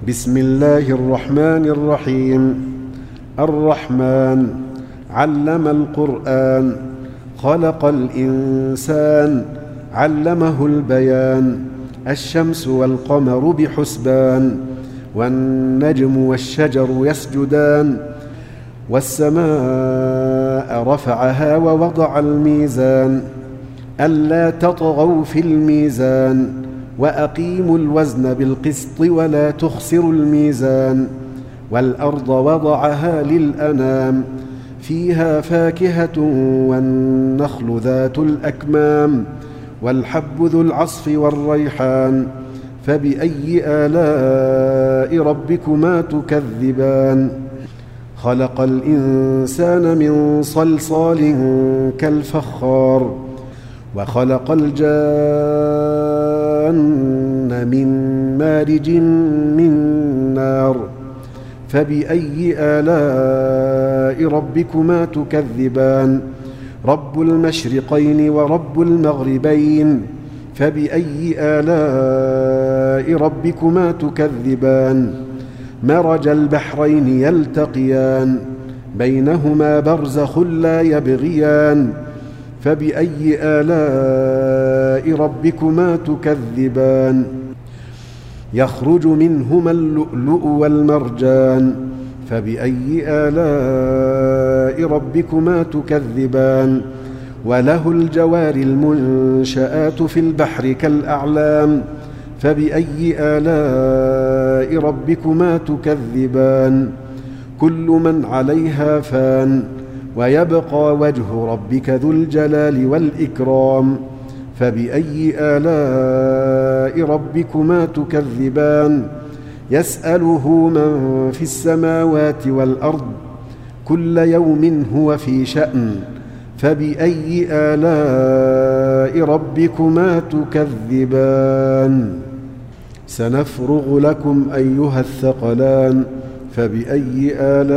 بسم الله الرحمن الرحيم. الرحمن علم القرآن، خلق الإنسان، علمه البيان. الشمس والقمر بحسبان، والنجم والشجر يسجدان. والسماء رفعها ووضع الميزان، ألا تطغوا في الميزان، وأقيموا الوزن بالقسط ولا تخسروا الميزان. والأرض وضعها للأنام، فيها فاكهة والنخل ذات الأكمام، والحب ذو العصف والريحان. فبأي آلاء ربكما تكذبان؟ خلق الإنسان من صلصال كالفخار، وخلق الجان من مارج من نار. فبأي آلاء ربكما تكذبان؟ رب المشرقين ورب المغربين. فبأي آلاء ربكما تكذبان؟ مرج البحرين يلتقيان، بينهما برزخ لا يبغيان. فبأي آلاء ربكما تكذبان؟ يخرج منهما اللؤلؤ والمرجان. فبأي آلاء ربكما تكذبان؟ وله الجوار المنشآت في البحر كالأعلام. فبأي آلاء ربكما تكذبان؟ كل من عليها فان، ويبقى وجه ربك ذو الجلال والإكرام. فبأي آلاء ربكما تكذبان؟ يسأله من في السماوات والأرض، كل يوم هو في شأن. فبأي آلاء ربكما تكذبان؟ سنفرغ لكم أيها الثقلان. فبأي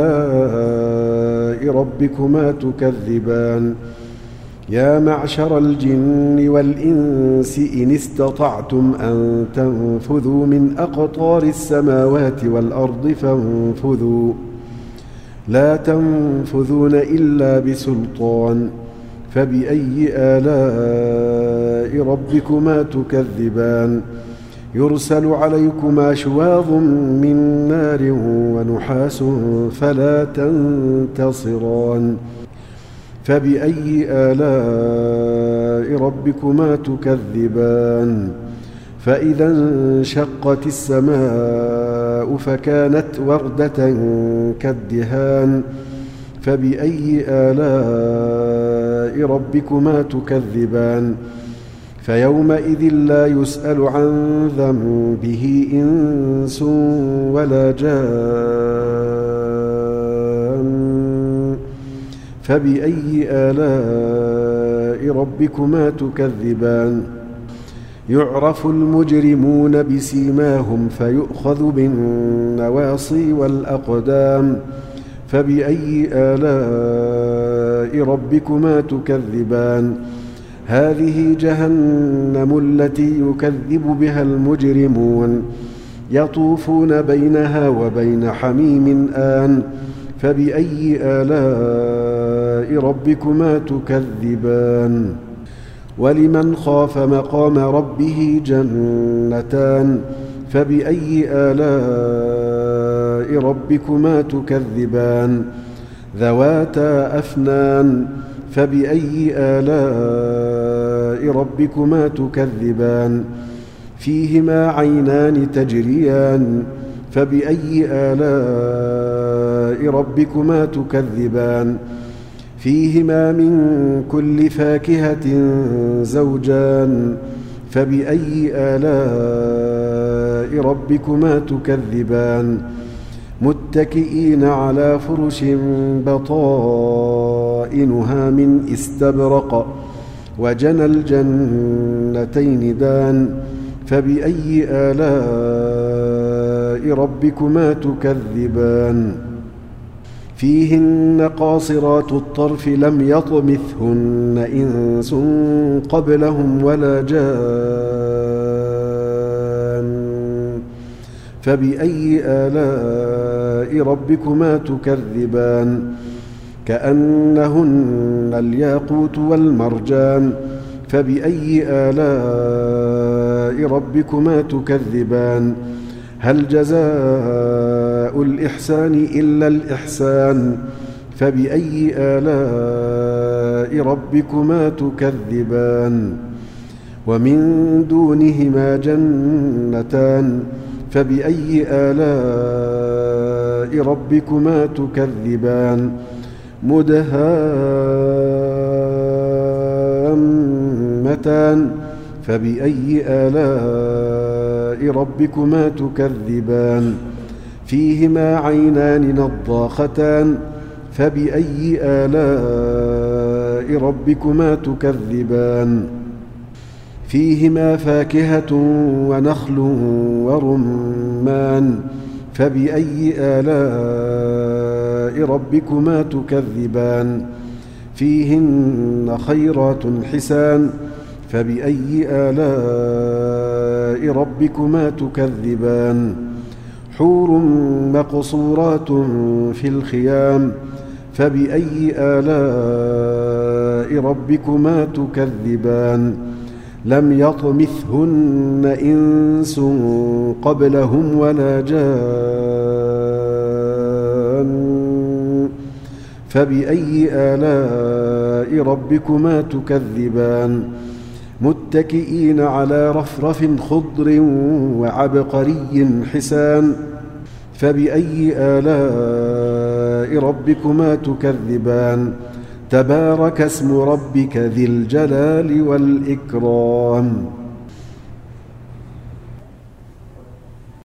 آلاء ربكما تكذبان؟ يا معشر الجن والإنس إن استطعتم أن تنفذوا من أقطار السماوات والأرض فانفذوا، لا تنفذون إلا بسلطان. فبأي آلاء ربكما تكذبان؟ يرسل عليكما شواظ من نار ونحاس فلا تنتصران. فبأي آلاء ربكما تكذبان؟ فإذا انشقت السماء فكانت وردة كالدهان. فبأي آلاء ربكما تكذبان؟ فيومئذ لا يسأل عن ذنبه إنس ولا جان. فبأي آلاء ربكما تكذبان؟ يعرف المجرمون بسيماهم فيؤخذ بالنواصي والأقدام. فبأي آلاء ربكما تكذبان؟ هذه جهنم التي يكذب بها المجرمون، يطوفون بينها وبين حميم آن. فبأي آلاء ربكما تكذبان؟ ولمن خاف مقام ربه جنتان. فبأي آلاء ربكما تكذبان؟ ذواتا أفنان. فبأي آلاء ربكما تكذبان؟ فيهما عينان تجريان. فبأي آلاء ربكما تكذبان؟ فيهما من كل فاكهة زوجان. فبأي آلاء ربكما تكذبان؟ متكئين على فرش بطائنها من استبرق، وجنى الجنتين دان. فبأي آلاء ربكما تكذبان؟ فيهن قاصرات الطرف لم يطمثهن إنس قبلهم ولا جان. فبأي آلاء ربكما تكذبان كأنهن الياقوت والمرجان فبأي آلاء ربكما تكذبان هل جزاء الإحسان إلا الإحسان فبأي آلاء ربكما تكذبان ومن دونهما جنتان فبأي آلاء ربكما تكذبان مدهامتان فبأي آلاء ربكما تكذبان فيهما عينان نضاختان فبأي آلاء ربكما تكذبان فيهما فاكهة ونخل ورمان فبأي آلاء ربكما تكذبان فيهن خيرات حسان فبأي آلاء ربكما تكذبان حور مقصورات في الخيام فبأي آلاء ربكما تكذبان لم يطمثهن إنس قبلهم ولا جان فبأي آلاء ربكما تكذبان متكئين على رفرف خضر وعبقري حسان فبأي آلاء ربكما تكذبان تبارك اسم ربك ذي الجلال والإكرام